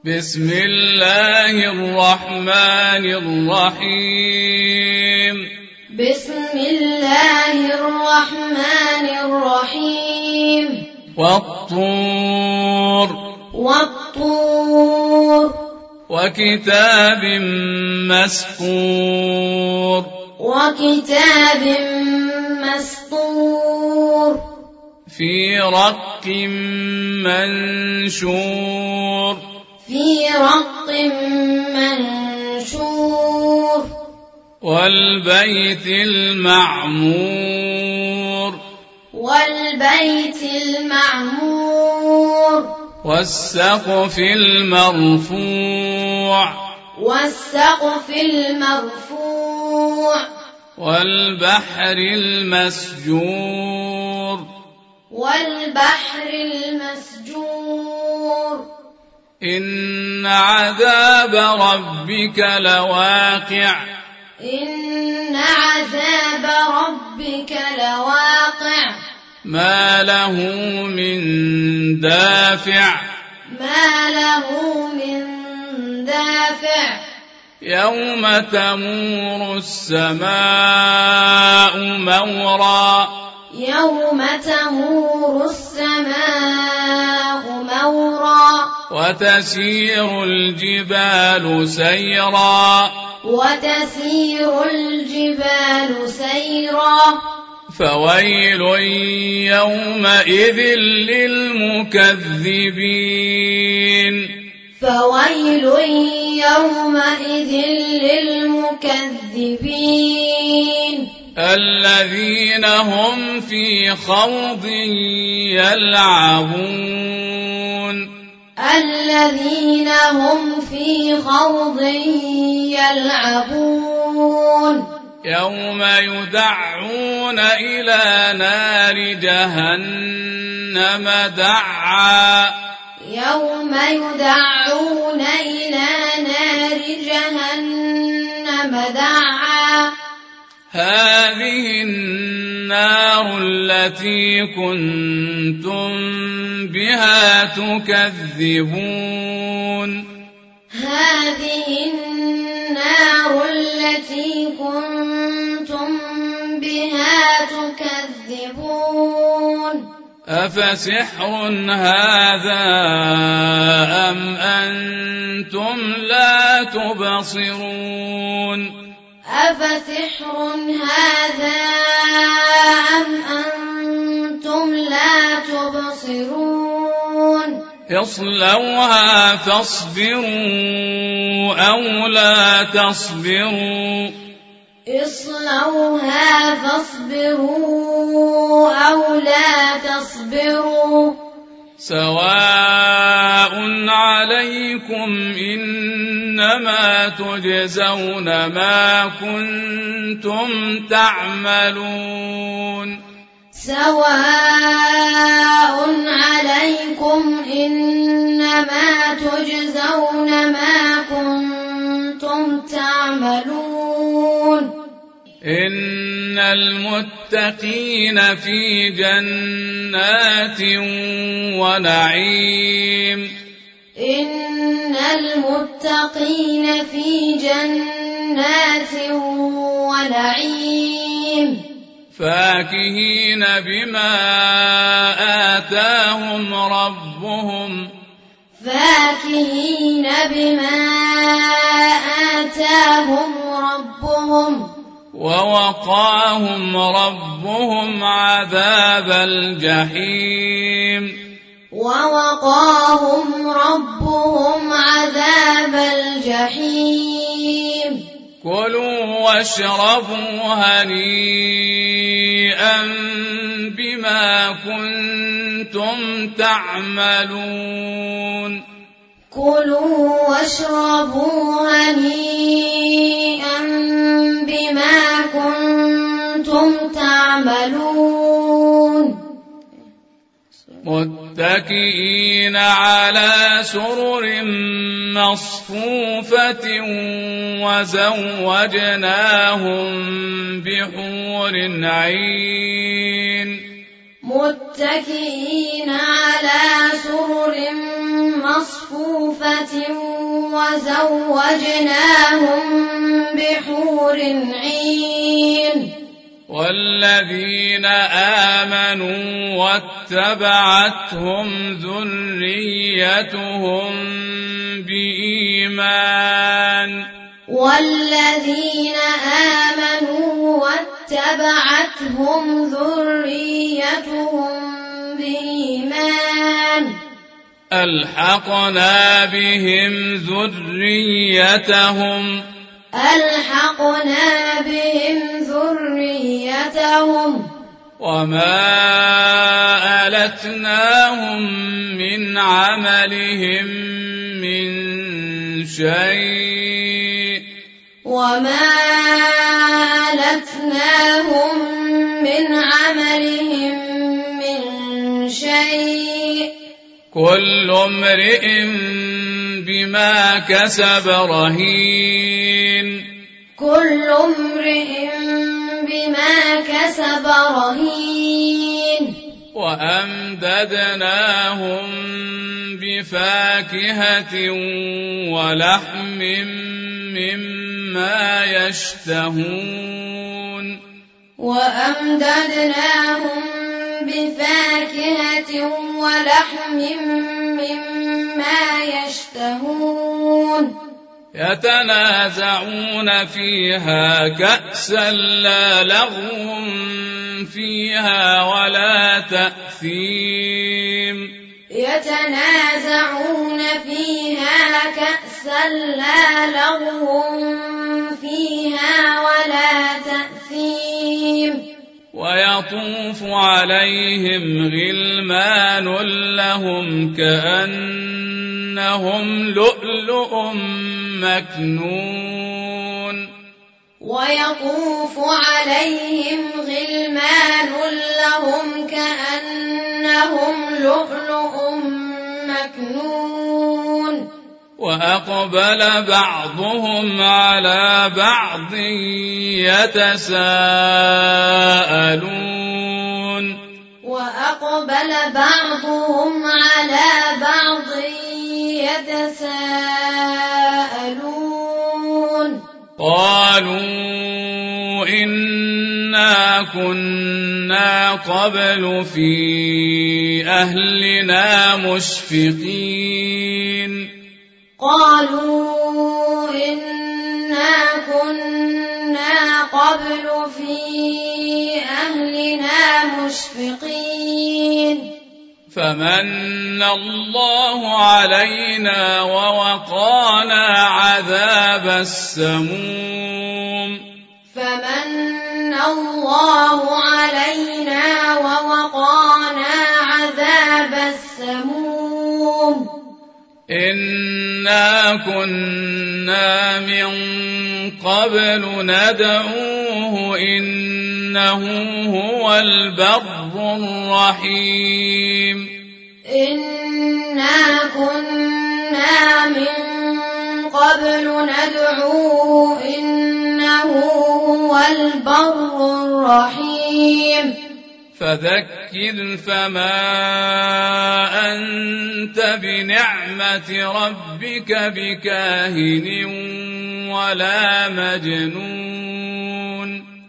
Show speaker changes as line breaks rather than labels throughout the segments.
بسم الله الرحمن الرحيم
بسم الله الرحمن الرحيم والطور
وكتاب مسطور في رق منشور والبيت المعمور والسقف المرفوع والبحر المسجور إن عذاب ربك لواقع ما له من دافع يوم تمور السماء مورا وتسير الجبال سيرا فويل يومئذ للمكذبين الذين هم في خوض يلعبون يوم يدعون إلى نار جهنم دعا هذه النار التي كنتم بها تكذبون أفسحر هذا أم أنتم لا تبصرون اصلوها فاصبروا أو لا تصبروا سواء عليكم إنما تجزون ما كنتم تعملون إن المتقين في جنات ونعيم فاكهين بما آتاهم ربهم ووقاهم ربهم عذاب الجحيم كلوا واشربوا هنيئا بما كنتم تعملون متكئين على سرر مصفوفة وزوجناهم بحور عين
متكئين على سرر مصفوفة وزوجناهم بحور عين
والذين آمنوا واتبعتهم ذريتهم بإيمان
والذين آمنوا واتبعتهم ذريتهم بإيمان
ألحقنا بهم ذريتهم وما ألتناهم من عملهم من شيء كل امرئ بما كسب رهين وأمددناهم بفاكهة ولحم مما يشتهون يتنازعون فيها كأسا لا لغو فيها ولا تأثيم ويطوف عليهم غلمان لهم كأنهم لؤلؤ مكنون وأقبل بعضهم على بعض يتساءلون قالوا إنا كنا قبل في أهلنا مشفقين فمن الله علينا ووقانا عذاب السموم إنا كنا من قبل ندعوه إنه هو البر الرحيم فذكر فما أنت بنعمة ربك بكاهن ولا مجنون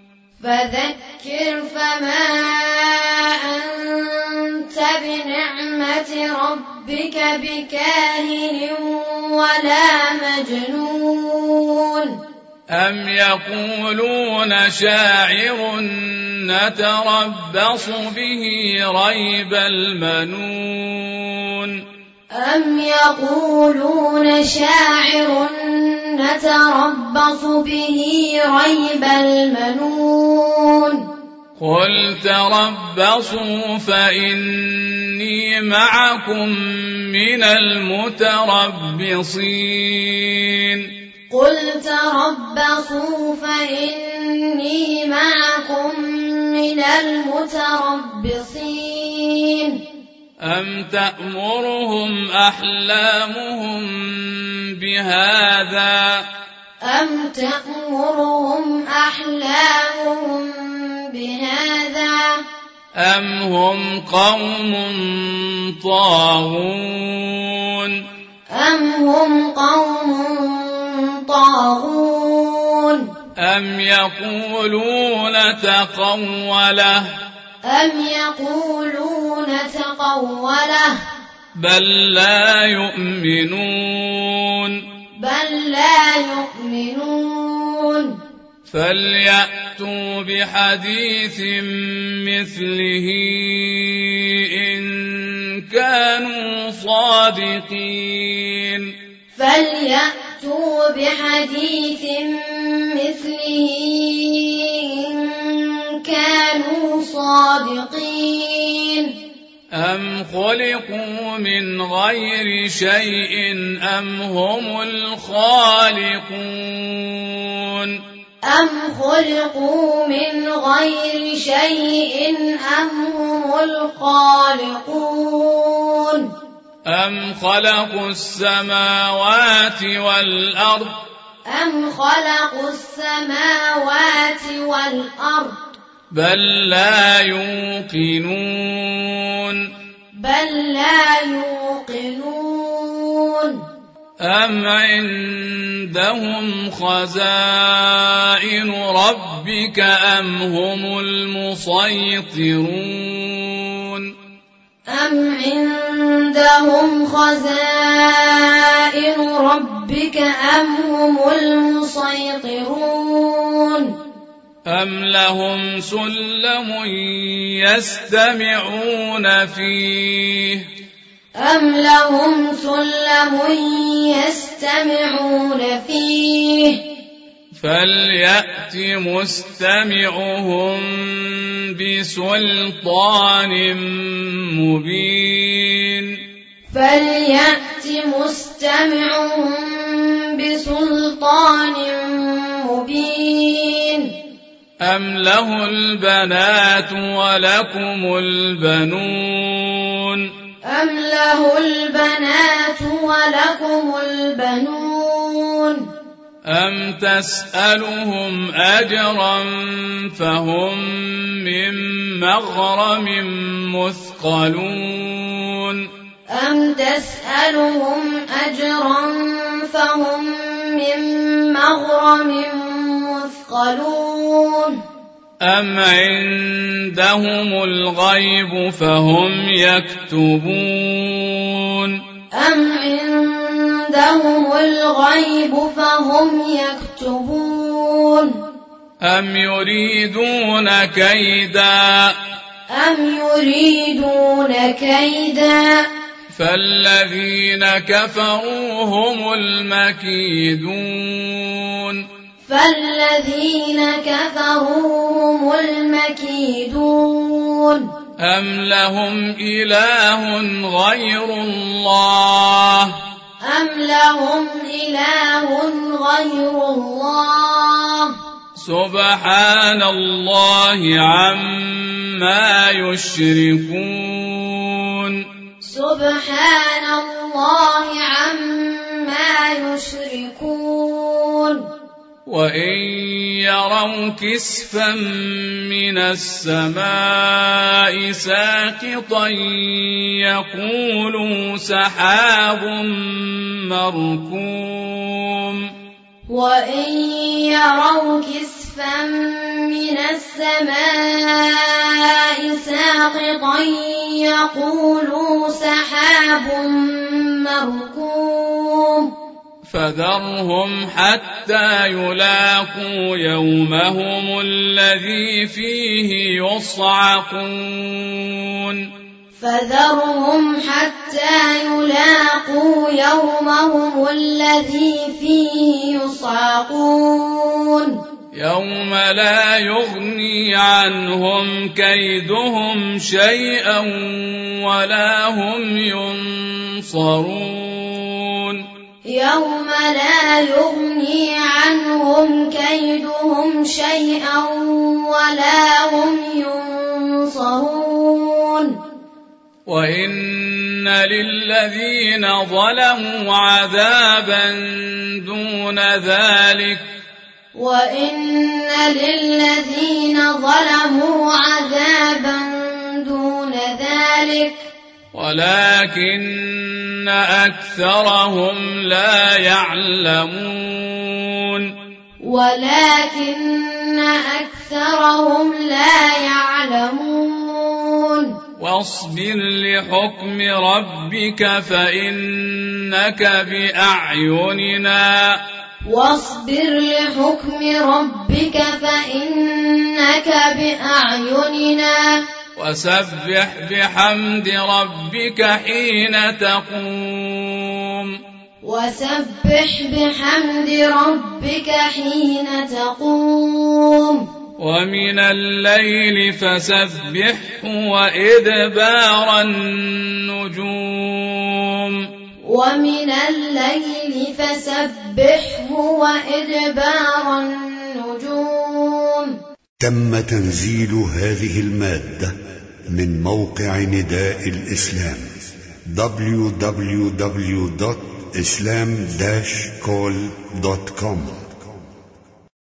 أم يقولون شاعر نتربص به ريب المنون قل تربصوا فإني معكم من المتربصين أم تأمرهم أحلامهم بهذا أم هم قوم طاغون
أم هم قوم طاغون
أم يقولون تقوله بل لا يؤمنون فليأتوا بحديث مثله إن كانوا صادقين أم خلقوا من غير شيء أم هم الخالقون أم خلقوا السماوات والأرض بل لا يوقنون أم عندهم خزائن ربك أم هم المسيطرون أم لهم سلم يستمعون فيه فليأت مستمعهم بسلطان مبين أم له البنات ولكم البنون أم تسألهم أجرا فهم من مغرم مثقلون أم عندهم الغيب فهم يكتبون أم يريدون كيدا فالذين كفروا هم المكيدون أم لهم إله غير الله سبحان الله عما يشركون وإن يروا كسفا من السماء ساقطا يقولوا سحاب مركوم فذرهم حتى يلاقوا يومهم الذي فيه يصعقون يوم لا يغني عنهم كيدهم شيئا ولا هم ينصرون وإن للذين ظلموا عذابا دون ذلك
ذلك
ولكن أكثرهم لا يعلمون واصبر لحكم ربك فإنك بأعيننا وسبح بحمد ربك حين تقوم ومن الليل فسبحه وإدبار النجوم
تم تنزيل هذه المادة من موقع نداء الإسلام www.islam-call.com